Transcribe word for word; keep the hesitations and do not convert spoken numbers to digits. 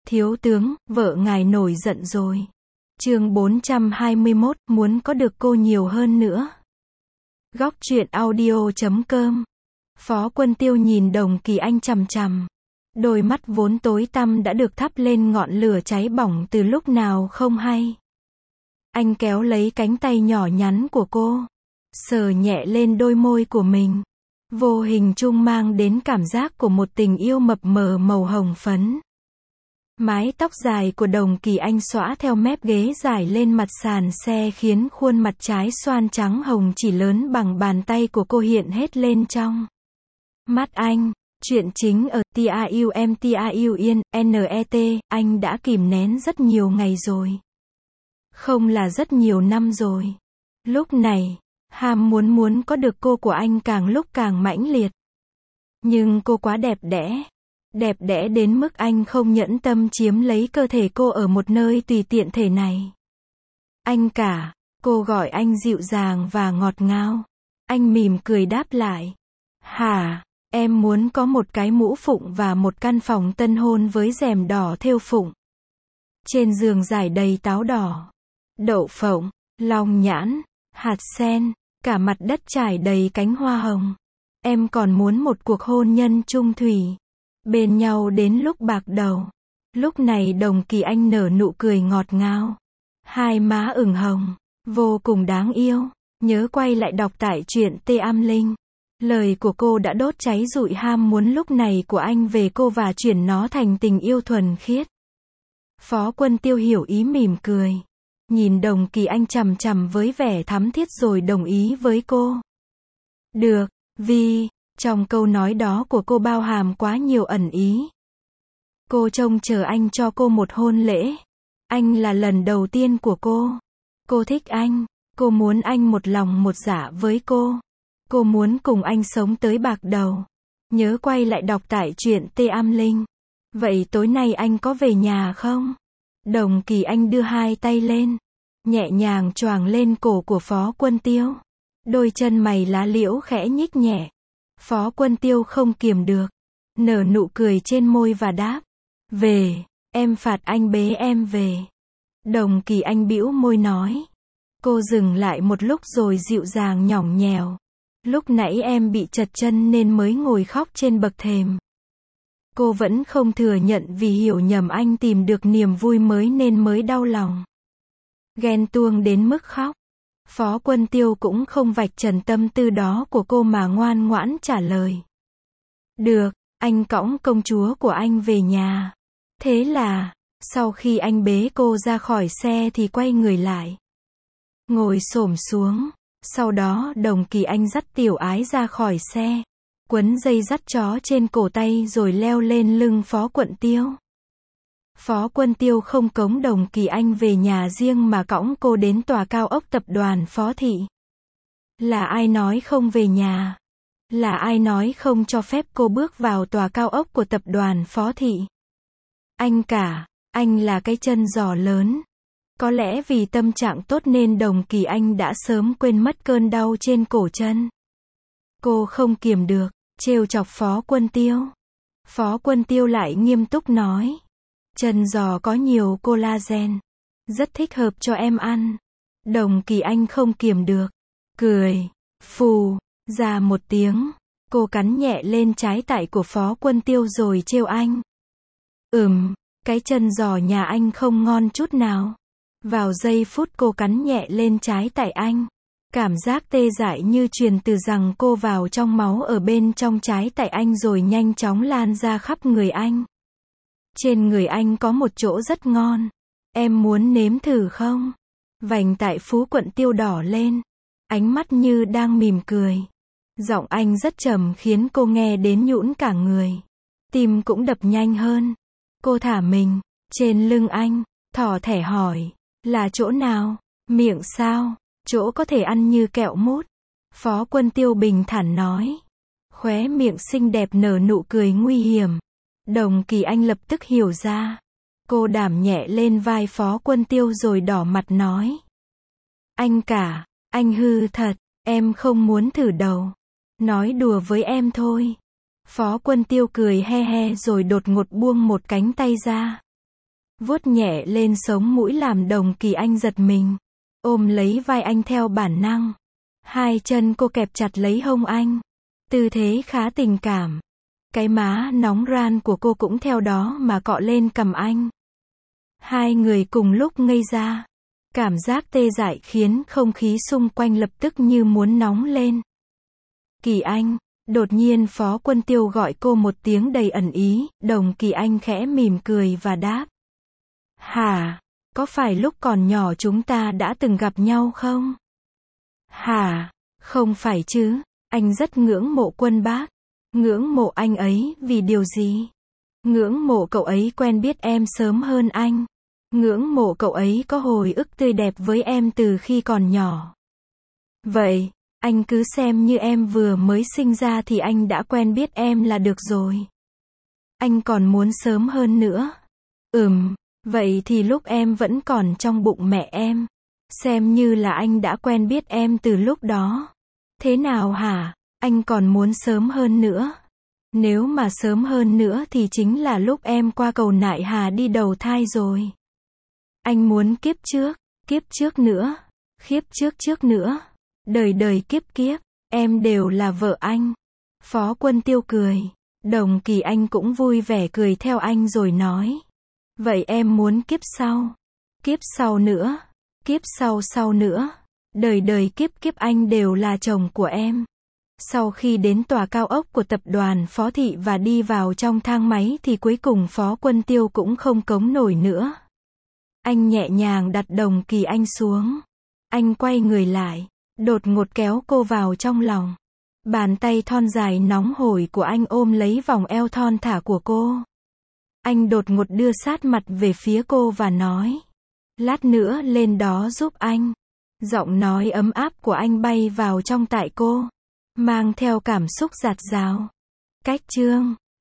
Thiếu tướng, vợ ngài nổi giận rồi. Chương bốn trăm hai mươi mốt, muốn có được cô nhiều hơn nữa. Góc truyện audio chấm com. Phó Quân Tiêu nhìn Đồng Kỳ Anh chằm chằm. Đôi mắt vốn tối tăm đã được thắp lên ngọn lửa cháy bỏng từ lúc nào không hay. Anh kéo lấy cánh tay nhỏ nhắn của cô, sờ nhẹ lên đôi môi của mình. Vô hình chung mang đến cảm giác của một tình yêu mập mờ màu hồng phấn. Mái tóc dài của Đồng Kỳ Anh xõa theo mép ghế dài lên mặt sàn xe khiến khuôn mặt trái xoan trắng hồng chỉ lớn bằng bàn tay của cô hiện hết lên trong mắt anh. Chuyện chính ở TAUM TAUIN, NET, anh đã kìm nén rất nhiều ngày rồi. Không là rất nhiều năm rồi. Lúc này, ham muốn muốn có được cô của anh càng lúc càng mãnh liệt. Nhưng cô quá đẹp đẽ. Đẹp đẽ đến mức anh không nhẫn tâm chiếm lấy cơ thể cô ở một nơi tùy tiện thể này. Anh cả, cô gọi anh dịu dàng và ngọt ngào. Anh mỉm cười đáp lại. Hả, em muốn có một cái mũ phụng và một căn phòng tân hôn với rèm đỏ thêu phụng. Trên giường trải đầy táo đỏ, đậu phộng, long nhãn, hạt sen, cả mặt đất trải đầy cánh hoa hồng. Em còn muốn một cuộc hôn nhân chung thủy. Bên nhau đến lúc bạc đầu. Lúc này Đồng Kỳ Anh nở nụ cười ngọt ngào. Hai má ửng hồng, vô cùng đáng yêu. Nhớ quay lại đọc tại truyện Tê Am Linh. Lời của cô đã đốt cháy rụi ham muốn lúc này của anh về cô và chuyển nó thành tình yêu thuần khiết. Phó Quân Tiêu hiểu ý mỉm cười. Nhìn Đồng Kỳ Anh chằm chằm với vẻ thắm thiết rồi đồng ý với cô. Được, vì... Trong câu nói đó của cô bao hàm quá nhiều ẩn ý. Cô trông chờ anh cho cô một hôn lễ. Anh là lần đầu tiên của cô. Cô thích anh. Cô muốn anh một lòng một dạ với cô. Cô muốn cùng anh sống tới bạc đầu. Nhớ quay lại đọc tại truyện Tê Am Linh. Vậy tối nay anh có về nhà không? Đồng Kỳ Anh đưa hai tay lên, nhẹ nhàng choàng lên cổ của Phó Quân Tiêu. Đôi chân mày lá liễu khẽ nhích nhẹ. Phó Quân Tiêu không kiềm được, nở nụ cười trên môi và đáp. Về, em phạt anh bế em về. Đồng Kỳ Anh bĩu môi nói. Cô dừng lại một lúc rồi dịu dàng nhõng nhẽo. Lúc nãy em bị trật chân nên mới ngồi khóc trên bậc thềm. Cô vẫn không thừa nhận vì hiểu nhầm anh tìm được niềm vui mới nên mới đau lòng. Ghen tuông đến mức khóc. Phó Quân Tiêu cũng không vạch trần tâm tư đó của cô mà ngoan ngoãn trả lời. Được, anh cõng công chúa của anh về nhà. Thế là, sau khi anh bế cô ra khỏi xe thì quay người lại. Ngồi xổm xuống. Sau đó Đồng Kỳ Anh dắt Tiểu Ái ra khỏi xe. Quấn dây dắt chó trên cổ tay rồi leo lên lưng Phó Quân Tiêu. Phó Quân Tiêu không cõng Đồng Kỳ Anh về nhà riêng mà cõng cô đến tòa cao ốc tập đoàn Phó Thị. Là ai nói không về nhà? Là ai nói không cho phép cô bước vào tòa cao ốc của tập đoàn Phó Thị? Anh cả, anh là cái chân giò lớn. Có lẽ vì tâm trạng tốt nên Đồng Kỳ Anh đã sớm quên mất cơn đau trên cổ chân. Cô không kiềm được, trêu chọc Phó Quân Tiêu. Phó Quân Tiêu lại nghiêm túc nói. Chân giò có nhiều collagen. Rất thích hợp cho em ăn. Đồng Kỳ Anh không kiềm được. Cười. Phù. Ra một tiếng. Cô cắn nhẹ lên trái tại của Phó Quân Tiêu rồi trêu anh. Ừm. Cái chân giò nhà anh không ngon chút nào. Vào giây phút cô cắn nhẹ lên trái tại anh. Cảm giác tê dại như truyền từ rằng cô vào trong máu ở bên trong trái tại anh rồi nhanh chóng lan ra khắp người anh. Trên người anh có một chỗ rất ngon. Em muốn nếm thử không? Vành tại Phú Quận Tiêu đỏ lên. Ánh mắt như đang mỉm cười. Giọng anh rất trầm khiến cô nghe đến nhũn cả người. Tim cũng đập nhanh hơn. Cô thả mình trên lưng anh, thỏ thẻ hỏi. Là chỗ nào? Miệng sao? Chỗ có thể ăn như kẹo mút. Phó Quân Tiêu bình thản nói. Khóe miệng xinh đẹp nở nụ cười nguy hiểm. Đồng Kỳ Anh lập tức hiểu ra. Cô đảm nhẹ lên vai Phó Quân Tiêu rồi đỏ mặt nói. Anh cả, anh hư thật, em không muốn thử đâu. Nói đùa với em thôi. Phó Quân Tiêu cười he he rồi đột ngột buông một cánh tay ra. vuốt nhẹ lên sống mũi làm Đồng Kỳ Anh giật mình, ôm lấy vai anh theo bản năng. Hai chân cô kẹp chặt lấy hông anh, tư thế khá tình cảm. Cái má nóng ran của cô cũng theo đó mà cọ lên cằm anh. Hai người cùng lúc ngây ra. Cảm giác tê dại khiến không khí xung quanh lập tức như muốn nóng lên. Kỳ Anh, đột nhiên Phó Quân Tiêu gọi cô một tiếng đầy ẩn ý, Đồng Kỳ Anh khẽ mỉm cười và đáp. Hả, có phải lúc còn nhỏ chúng ta đã từng gặp nhau không? Hả, không phải chứ, anh rất ngưỡng mộ Quân bác. Ngưỡng mộ anh ấy vì điều gì? Ngưỡng mộ cậu ấy quen biết em sớm hơn anh. Ngưỡng mộ cậu ấy có hồi ức tươi đẹp với em từ khi còn nhỏ. Vậy, anh cứ xem như em vừa mới sinh ra thì anh đã quen biết em là được rồi. Anh còn muốn sớm hơn nữa. Ừm, vậy thì lúc em vẫn còn trong bụng mẹ em, xem như là anh đã quen biết em từ lúc đó. Thế nào hả? Anh còn muốn sớm hơn nữa. Nếu mà sớm hơn nữa thì chính là lúc em qua cầu Nại Hà đi đầu thai rồi. Anh muốn kiếp trước, kiếp trước nữa, kiếp trước trước nữa, đời đời kiếp kiếp, em đều là vợ anh. Phó Quân Tiêu cười. Đồng Kỳ Anh cũng vui vẻ cười theo anh rồi nói. Vậy em muốn kiếp sau, kiếp sau nữa, kiếp sau sau nữa, đời đời kiếp kiếp anh đều là chồng của em. Sau khi đến tòa cao ốc của tập đoàn Phó Thị và đi vào trong thang máy thì cuối cùng Phó Quân Tiêu cũng không cống nổi nữa. Anh nhẹ nhàng đặt Đồng Kỳ Anh xuống. Anh quay người lại, đột ngột kéo cô vào trong lòng. Bàn tay thon dài nóng hổi của anh ôm lấy vòng eo thon thả của cô. Anh đột ngột đưa sát mặt về phía cô và nói. Lát nữa lên đó giúp anh. Giọng nói ấm áp của anh bay vào trong tai cô, mang theo cảm xúc dạt dào. Cách chương